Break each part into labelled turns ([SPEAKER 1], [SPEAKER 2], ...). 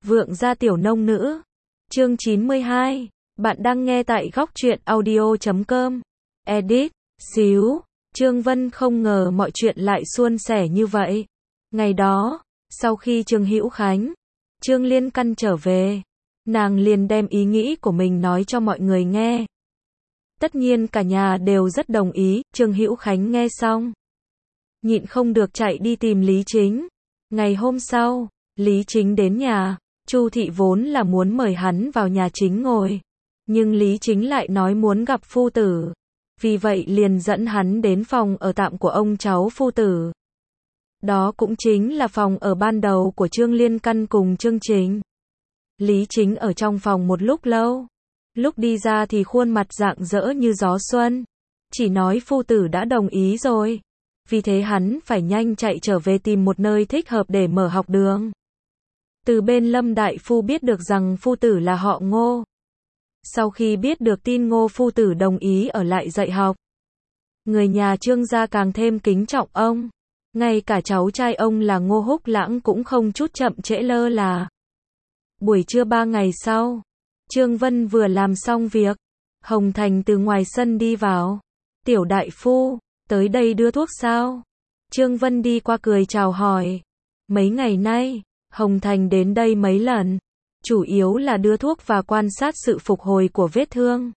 [SPEAKER 1] Vượng gia tiểu nông nữ. Chương 92. Bạn đang nghe tại góc truyện audio.com. Edit. Xíu. Trương Vân không ngờ mọi chuyện lại suôn sẻ như vậy. Ngày đó, sau khi Trương Hữu Khánh, Trương Liên Căn trở về, nàng liền đem ý nghĩ của mình nói cho mọi người nghe. Tất nhiên cả nhà đều rất đồng ý. Trương Hữu Khánh nghe xong, nhịn không được chạy đi tìm Lý Chính. Ngày hôm sau, Lý Chính đến nhà. Chu thị vốn là muốn mời hắn vào nhà chính ngồi, nhưng Lý Chính lại nói muốn gặp phu tử, vì vậy liền dẫn hắn đến phòng ở tạm của ông cháu phu tử. Đó cũng chính là phòng ở ban đầu của Trương Liên Căn cùng Trương Chính. Lý Chính ở trong phòng một lúc lâu, lúc đi ra thì khuôn mặt rạng rỡ như gió xuân, chỉ nói phu tử đã đồng ý rồi, vì thế hắn phải nhanh chạy trở về tìm một nơi thích hợp để mở học đường. Từ bên Lâm đại phu biết được rằng phu tử là họ Ngô. Sau khi biết được tin Ngô phu tử đồng ý ở lại dạy học, người nhà Trương gia càng thêm kính trọng ông. Ngay cả cháu trai ông là Ngô Húc Lãng cũng không chút chậm trễ lơ là. Buổi trưa 3 ngày sau, Trương Vân vừa làm xong việc, Hồng Thành từ ngoài sân đi vào. Tiểu đại phu, tới đây đưa thuốc sao? Trương Vân đi qua cười chào hỏi. Mấy ngày nay, Hồng Thành đến đây mấy lần, chủ yếu là đưa thuốc và quan sát sự phục hồi của vết thương.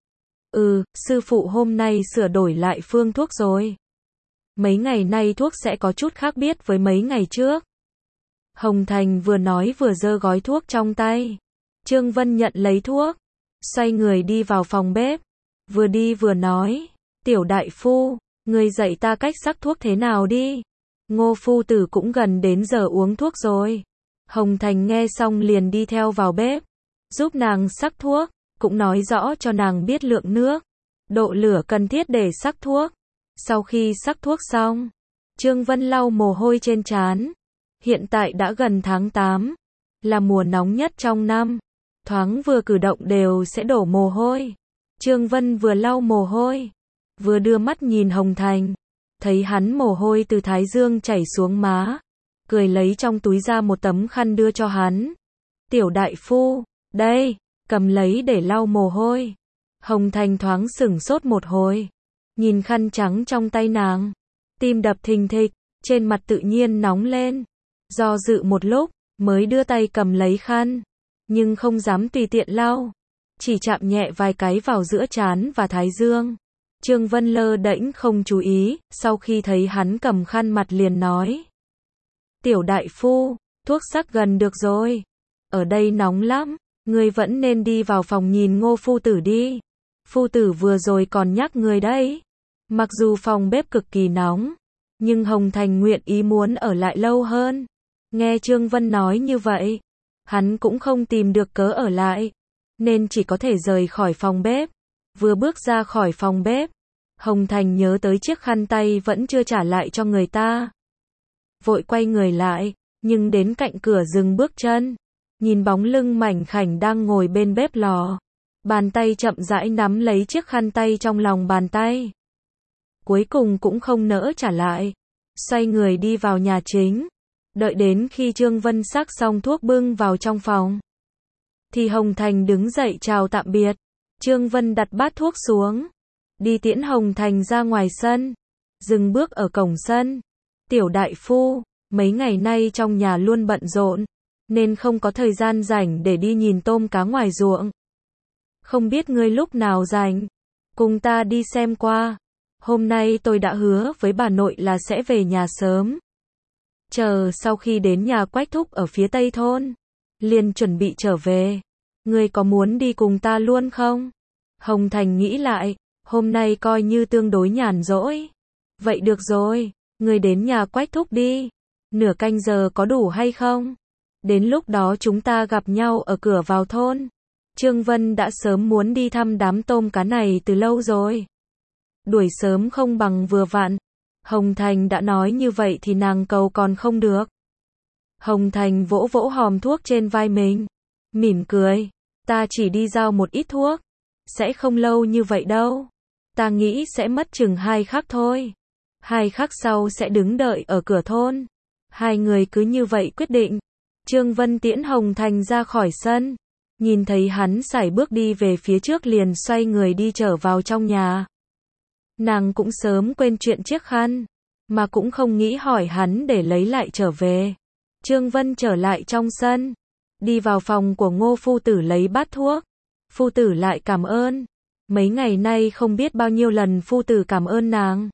[SPEAKER 1] Sư phụ hôm nay sửa đổi lại phương thuốc rồi. Mấy ngày nay thuốc sẽ có chút khác biệt với mấy ngày trước. Hồng Thành vừa nói vừa giơ gói thuốc trong tay. Trương Vân nhận lấy thuốc, xoay người đi vào phòng bếp, vừa đi vừa nói, tiểu đại phu, người dạy ta cách sắc thuốc thế nào đi. Ngô phu tử cũng gần đến giờ uống thuốc rồi. Hồng Thành nghe xong liền đi theo vào bếp, giúp nàng sắc thuốc, cũng nói rõ cho nàng biết lượng nước, độ lửa cần thiết để sắc thuốc. Sau khi sắc thuốc xong, Trương Vân lau mồ hôi trên trán. Hiện tại đã gần tháng 8, là mùa nóng nhất trong năm, thoáng vừa cử động đều sẽ đổ mồ hôi. Trương Vân vừa lau mồ hôi, vừa đưa mắt nhìn Hồng Thành, thấy hắn mồ hôi từ thái dương chảy xuống má, cười lấy trong túi ra một tấm khăn đưa cho hắn. Tiểu đại phu, đây, cầm lấy để lau mồ hôi. Hồng Thành thoáng sửng sốt một hồi, nhìn khăn trắng trong tay nàng, tim đập thình thịch, trên mặt tự nhiên nóng lên, do dự một lúc, mới đưa tay cầm lấy khăn, nhưng không dám tùy tiện lau, chỉ chạm nhẹ vài cái vào giữa trán và thái dương. Trương Vân lơ đễnh không chú ý, sau khi thấy hắn cầm khăn mặt liền nói. Tiểu đại phu, thuốc sắc gần được rồi. Ở đây nóng lắm, ngươi vẫn nên đi vào phòng nhìn Ngô phu tử đi. Phu tử vừa rồi còn nhắc ngươi đấy. Mặc dù phòng bếp cực kỳ nóng, nhưng Hồng Thành nguyện ý muốn ở lại lâu hơn. Nghe Trương Vân nói như vậy, hắn cũng không tìm được cớ ở lại, nên chỉ có thể rời khỏi phòng bếp. Vừa bước ra khỏi phòng bếp, Hồng Thành nhớ tới chiếc khăn tay vẫn chưa trả lại cho người ta. Vội quay người lại, nhưng đến cạnh cửa dừng bước chân, nhìn bóng lưng mảnh khảnh đang ngồi bên bếp lò. Bàn tay chậm rãi nắm lấy chiếc khăn tay trong lòng bàn tay. Cuối cùng cũng không nỡ trả lại, xoay người đi vào nhà chính. Đợi đến khi Trương Vân sắc xong thuốc bưng vào trong phòng, thì Hồng Thành đứng dậy chào tạm biệt. Trương Vân đặt bát thuốc xuống, đi tiễn Hồng Thành ra ngoài sân, dừng bước ở cổng sân. Tiểu đại phu, mấy ngày nay trong nhà luôn bận rộn, nên không có thời gian rảnh để đi nhìn tôm cá ngoài ruộng. Không biết ngươi lúc nào rảnh, cùng ta đi xem qua. Hôm nay tôi đã hứa với bà nội là sẽ về nhà sớm. Chờ sau khi đến nhà Quách thúc ở phía tây thôn, liền chuẩn bị trở về. Ngươi có muốn đi cùng ta luôn không? Hồng Thành nghĩ lại, hôm nay coi như tương đối nhàn rỗi. Vậy được rồi, ngươi đến nhà Quách thúc đi. Nửa canh giờ có đủ hay không? Đến lúc đó chúng ta gặp nhau ở cửa vào thôn. Trương Vân đã sớm muốn đi thăm đám tôm cá này từ lâu rồi. Đuổi sớm không bằng vừa vặn. Hồng Thành đã nói như vậy thì nàng cầu còn không được. Hồng Thành vỗ vỗ hòm thuốc trên vai mình, mỉm cười. Ta chỉ đi giao một ít thuốc, sẽ không lâu như vậy đâu. Ta nghĩ sẽ mất chừng 2 khắc thôi. 2 khắc sau sẽ đứng đợi ở cửa thôn. Hai người cứ như vậy quyết định. Trương Vân tiễn Hồng Thành ra khỏi sân. Nhìn thấy hắn sải bước đi về phía trước liền xoay người đi trở vào trong nhà. Nàng cũng sớm quên chuyện chiếc khăn, mà cũng không nghĩ hỏi hắn để lấy lại trở về. Trương Vân trở lại trong sân, đi vào phòng của Ngô phu tử lấy bát thuốc. Phu tử lại cảm ơn. Mấy ngày nay không biết bao nhiêu lần phu tử cảm ơn nàng.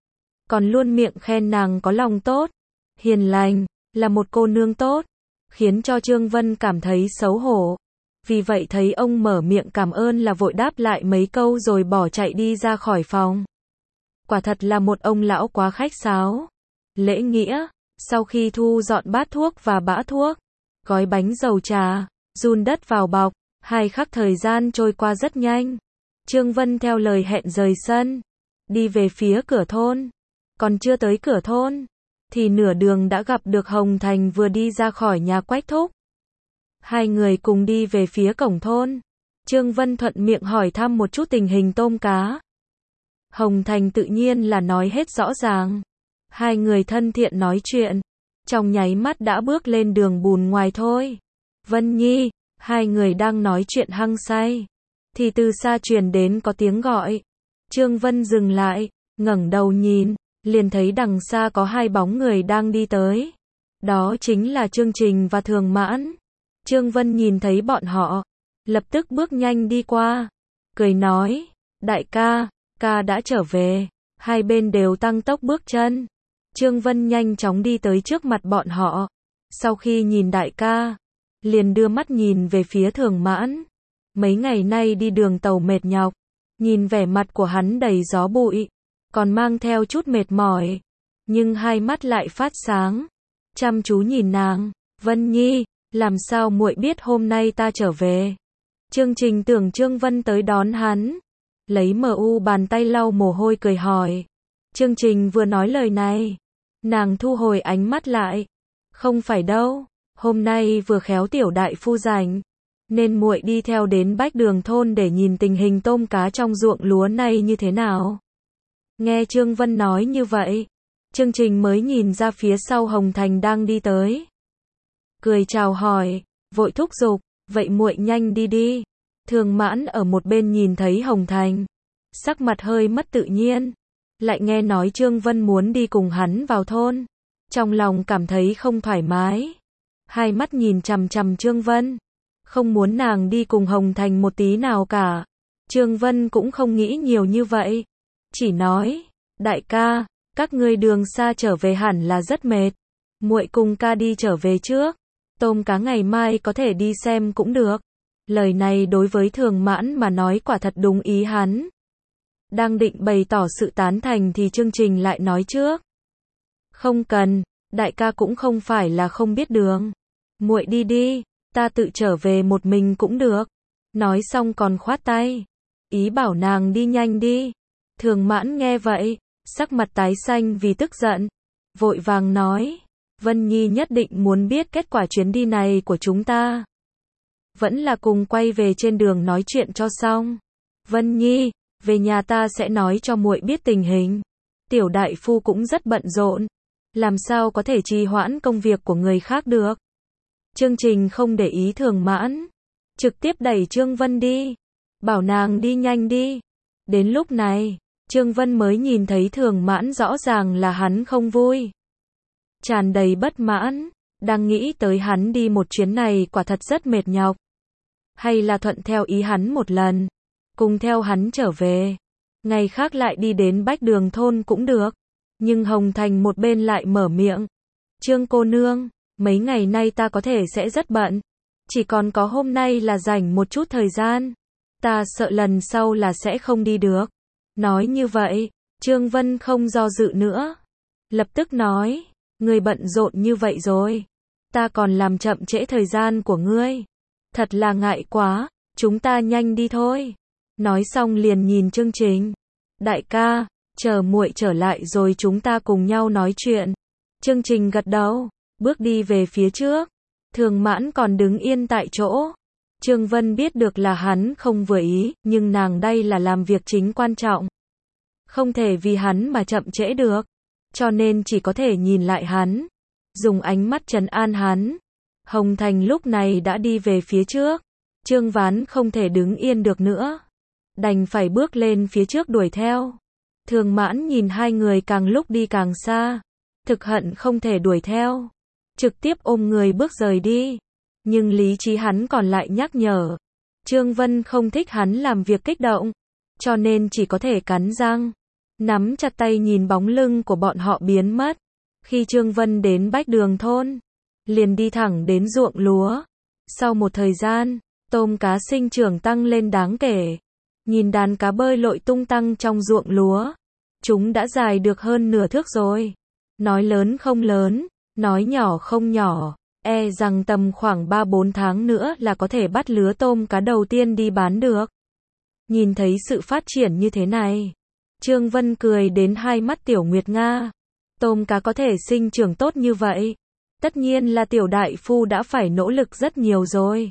[SPEAKER 1] Còn luôn miệng khen nàng có lòng tốt, hiền lành, là một cô nương tốt, khiến cho Trương Vân cảm thấy xấu hổ. Vì vậy thấy ông mở miệng cảm ơn là vội đáp lại mấy câu rồi bỏ chạy đi ra khỏi phòng. Quả thật là một ông lão quá khách sáo. Lễ nghĩa, sau khi thu dọn bát thuốc và bã thuốc, gói bánh dầu trà, giun đất vào bọc, 2 khắc thời gian trôi qua rất nhanh. Trương Vân theo lời hẹn rời sân, đi về phía cửa thôn. Còn chưa tới cửa thôn, thì nửa đường đã gặp được Hồng Thành vừa đi ra khỏi nhà Quách thúc. Hai người cùng đi về phía cổng thôn. Trương Vân thuận miệng hỏi thăm một chút tình hình tôm cá. Hồng Thành tự nhiên là nói hết rõ ràng. Hai người thân thiện nói chuyện, trong nháy mắt đã bước lên đường bùn ngoài thôi. Vân Nhi, hai người đang nói chuyện hăng say, thì từ xa truyền đến có tiếng gọi. Trương Vân dừng lại, ngẩng đầu nhìn, liền thấy đằng xa có 2 bóng người đang đi tới. Đó chính là Trương Trình và Thường Mãn. Trương Vân nhìn thấy bọn họ, lập tức bước nhanh đi qua, cười nói, đại ca, ca đã trở về. Hai bên đều tăng tốc bước chân. Trương Vân nhanh chóng đi tới trước mặt bọn họ. Sau khi nhìn đại ca, liền đưa mắt nhìn về phía Thường Mãn. Mấy ngày nay đi đường tàu mệt nhọc, nhìn vẻ mặt của hắn đầy gió bụi, còn mang theo chút mệt mỏi, nhưng hai mắt lại phát sáng, chăm chú nhìn nàng. Vân Nhi, làm sao muội biết hôm nay ta trở về? Trương Trình tưởng Trương Vân tới đón hắn, lấy bàn tay lau mồ hôi cười hỏi. Trương Trình vừa nói lời này, nàng thu hồi ánh mắt lại. Không phải đâu, hôm nay vừa khéo tiểu đại phu rảnh, nên muội đi theo đến Bách Đường thôn để nhìn tình hình tôm cá trong ruộng lúa này như thế nào. Nghe Trương Vân nói như vậy, Trương Trình mới nhìn ra phía sau Hồng Thành đang đi tới. Cười chào hỏi, vội thúc giục, vậy muội nhanh đi đi. Thường Mãn ở một bên nhìn thấy Hồng Thành, sắc mặt hơi mất tự nhiên, lại nghe nói Trương Vân muốn đi cùng hắn vào thôn, trong lòng cảm thấy không thoải mái. Hai mắt nhìn chằm chằm Trương Vân, không muốn nàng đi cùng Hồng Thành một tí nào cả. Trương Vân cũng không nghĩ nhiều như vậy, chỉ nói, đại ca, các ngươi đường xa trở về hẳn là rất mệt, muội cùng ca đi trở về trước, tôm cá ngày mai có thể đi xem cũng được. Lời này đối với Thường Mãn mà nói quả thật đúng ý hắn. Đang định bày tỏ sự tán thành thì Trương Trình lại nói trước. Không cần, đại ca cũng không phải là không biết đường. Muội đi đi, ta tự trở về một mình cũng được. Nói xong còn khoát tay, ý bảo nàng đi nhanh đi. Thường Mãn nghe vậy, sắc mặt tái xanh vì tức giận, vội vàng nói, Vân Nhi nhất định muốn biết kết quả chuyến đi này của chúng ta. Vẫn là cùng quay về trên đường nói chuyện cho xong. Vân Nhi, về nhà ta sẽ nói cho muội biết tình hình. Tiểu đại phu cũng rất bận rộn, làm sao có thể trì hoãn công việc của người khác được. Trương Trình không để ý Thường Mãn, trực tiếp đẩy Trương Vân đi, bảo nàng đi nhanh đi. Đến lúc này, Trương Vân mới nhìn thấy Thường Mãn rõ ràng là hắn không vui, tràn đầy bất mãn, đang nghĩ tới hắn đi một chuyến này quả thật rất mệt nhọc. Hay là thuận theo ý hắn một lần, cùng theo hắn trở về, ngày khác lại đi đến Bách Đường thôn cũng được. Nhưng Hồng Thành một bên lại mở miệng, Trương cô nương, mấy ngày nay ta có thể sẽ rất bận, chỉ còn có hôm nay là rảnh một chút thời gian, ta sợ lần sau là sẽ không đi được. Nói như vậy, Trương Vân không do dự nữa, lập tức nói, ngươi bận rộn như vậy rồi, ta còn làm chậm trễ thời gian của ngươi, thật là ngại quá, chúng ta nhanh đi thôi. Nói xong liền nhìn Trương Trình, đại ca, chờ muội trở lại rồi chúng ta cùng nhau nói chuyện. Trương Trình gật đầu, bước đi về phía trước. Thường Mãn còn đứng yên tại chỗ. Trương Vân biết được là hắn không vừa ý, nhưng nàng đây là làm việc chính quan trọng, không thể vì hắn mà chậm trễ được, cho nên chỉ có thể nhìn lại hắn, dùng ánh mắt trấn an hắn. Hồng Thành lúc này đã đi về phía trước. Trương Ván không thể đứng yên được nữa, đành phải bước lên phía trước đuổi theo. Thường Mãn nhìn hai người càng lúc đi càng xa, thực hận không thể đuổi theo, trực tiếp ôm người bước rời đi. Nhưng lý trí hắn còn lại nhắc nhở. Trương Vân không thích hắn làm việc kích động, cho nên chỉ có thể cắn răng, nắm chặt tay nhìn bóng lưng của bọn họ biến mất. Khi Trương Vân đến Bách Đường thôn, liền đi thẳng đến ruộng lúa. Sau một thời gian, tôm cá sinh trưởng tăng lên đáng kể. Nhìn đàn cá bơi lội tung tăng trong ruộng lúa, chúng đã dài được hơn nửa thước rồi. Nói lớn không lớn, nói nhỏ không nhỏ, e rằng tầm khoảng 3-4 tháng nữa là có thể bắt lứa tôm cá đầu tiên đi bán được. Nhìn thấy sự phát triển như thế này, Trương Vân cười đến hai mắt Tiểu Nguyệt Nga. Tôm cá có thể sinh trưởng tốt như vậy, tất nhiên là Tiểu đại phu đã phải nỗ lực rất nhiều rồi.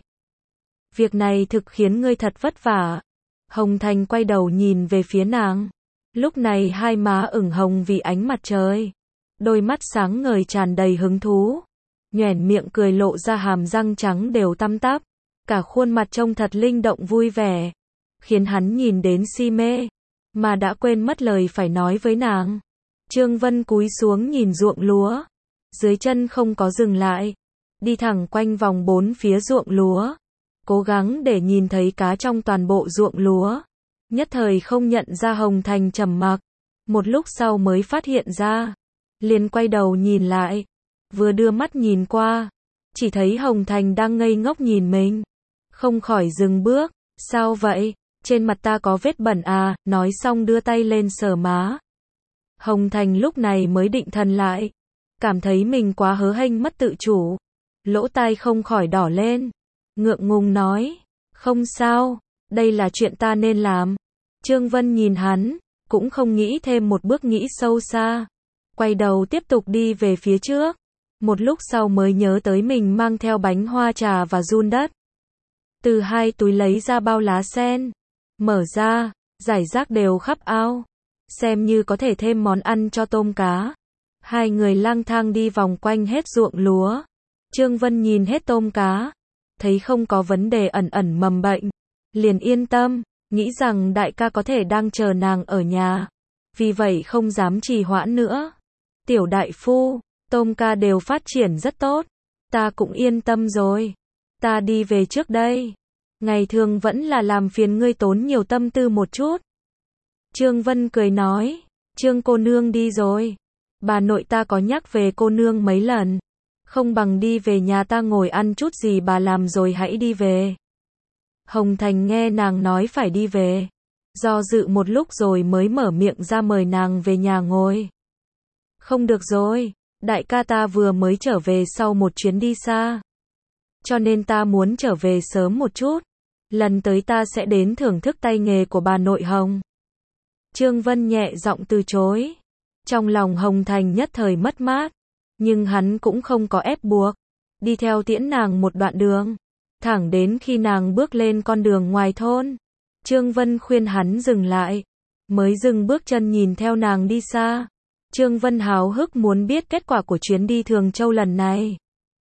[SPEAKER 1] Việc này thực khiến ngươi thật vất vả. Hồng Thành quay đầu nhìn về phía nàng. Lúc này hai má ửng hồng vì ánh mặt trời, đôi mắt sáng ngời tràn đầy hứng thú, nhoẻn miệng cười lộ ra hàm răng trắng đều tăm tắp, cả khuôn mặt trông thật linh động vui vẻ, khiến hắn nhìn đến si mê, mà đã quên mất lời phải nói với nàng. Trương Vân cúi xuống nhìn ruộng lúa, dưới chân không có dừng lại, đi thẳng quanh vòng 4 phía ruộng lúa, cố gắng để nhìn thấy cá trong toàn bộ ruộng lúa. Nhất thời không nhận ra Hồng Thành trầm mặc, một lúc sau mới phát hiện ra, liền quay đầu nhìn lại, vừa đưa mắt nhìn qua, chỉ thấy Hồng Thành đang ngây ngốc nhìn mình, không khỏi dừng bước. Sao vậy? Trên mặt ta có vết bẩn à? Nói xong đưa tay lên sờ má. Hồng Thành lúc này mới định thần lại, cảm thấy mình quá hớ hênh mất tự chủ, lỗ tai không khỏi đỏ lên, ngượng ngùng nói, không sao, đây là chuyện ta nên làm. Trương Vân nhìn hắn, cũng không nghĩ thêm một bước nghĩ sâu xa, quay đầu tiếp tục đi về phía trước. Một lúc sau mới nhớ tới mình mang theo bánh hoa trà và giun đất. Từ hai túi lấy ra bao lá sen, mở ra, rải rác đều khắp ao, xem như có thể thêm món ăn cho tôm cá. Hai người lang thang đi vòng quanh hết ruộng lúa. Trương Vân nhìn hết tôm cá, thấy không có vấn đề ẩn ẩn mầm bệnh, liền yên tâm, nghĩ rằng đại ca có thể đang chờ nàng ở nhà, vì vậy không dám trì hoãn nữa. Tiểu đại phu, tôm ca đều phát triển rất tốt, ta cũng yên tâm rồi, ta đi về trước đây, ngày thường vẫn là làm phiền ngươi tốn nhiều tâm tư một chút. Trương Vân cười nói, Trương cô nương đi rồi, bà nội ta có nhắc về cô nương mấy lần, không bằng đi về nhà ta ngồi ăn chút gì bà làm rồi hãy đi về. Hồng Thành nghe nàng nói phải đi về, do dự một lúc rồi mới mở miệng ra mời nàng về nhà ngồi. Không được rồi, đại ca ta vừa mới trở về sau một chuyến đi xa, cho nên ta muốn trở về sớm một chút, lần tới ta sẽ đến thưởng thức tay nghề của bà nội Hồng. Trương Vân nhẹ giọng từ chối, trong lòng Hồng Thành nhất thời mất mát, nhưng hắn cũng không có ép buộc, đi theo tiễn nàng một đoạn đường, thẳng đến khi nàng bước lên con đường ngoài thôn. Trương Vân khuyên hắn dừng lại, mới dừng bước chân nhìn theo nàng đi xa. Trương Vân háo hức muốn biết kết quả của chuyến đi Thường Châu lần này,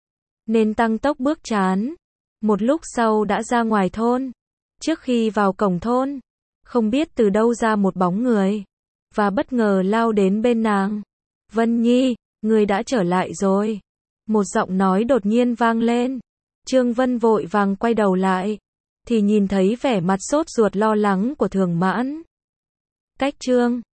[SPEAKER 1] nên tăng tốc bước chán. Một lúc sau đã ra ngoài thôn. Trước khi vào cổng thôn, không biết từ đâu ra một bóng người, và bất ngờ lao đến bên nàng. Vân Nhi, người đã trở lại rồi. Một giọng nói đột nhiên vang lên. Trương Vân vội vàng quay đầu lại, thì nhìn thấy vẻ mặt sốt ruột lo lắng của Thường Mãn. Cách Trương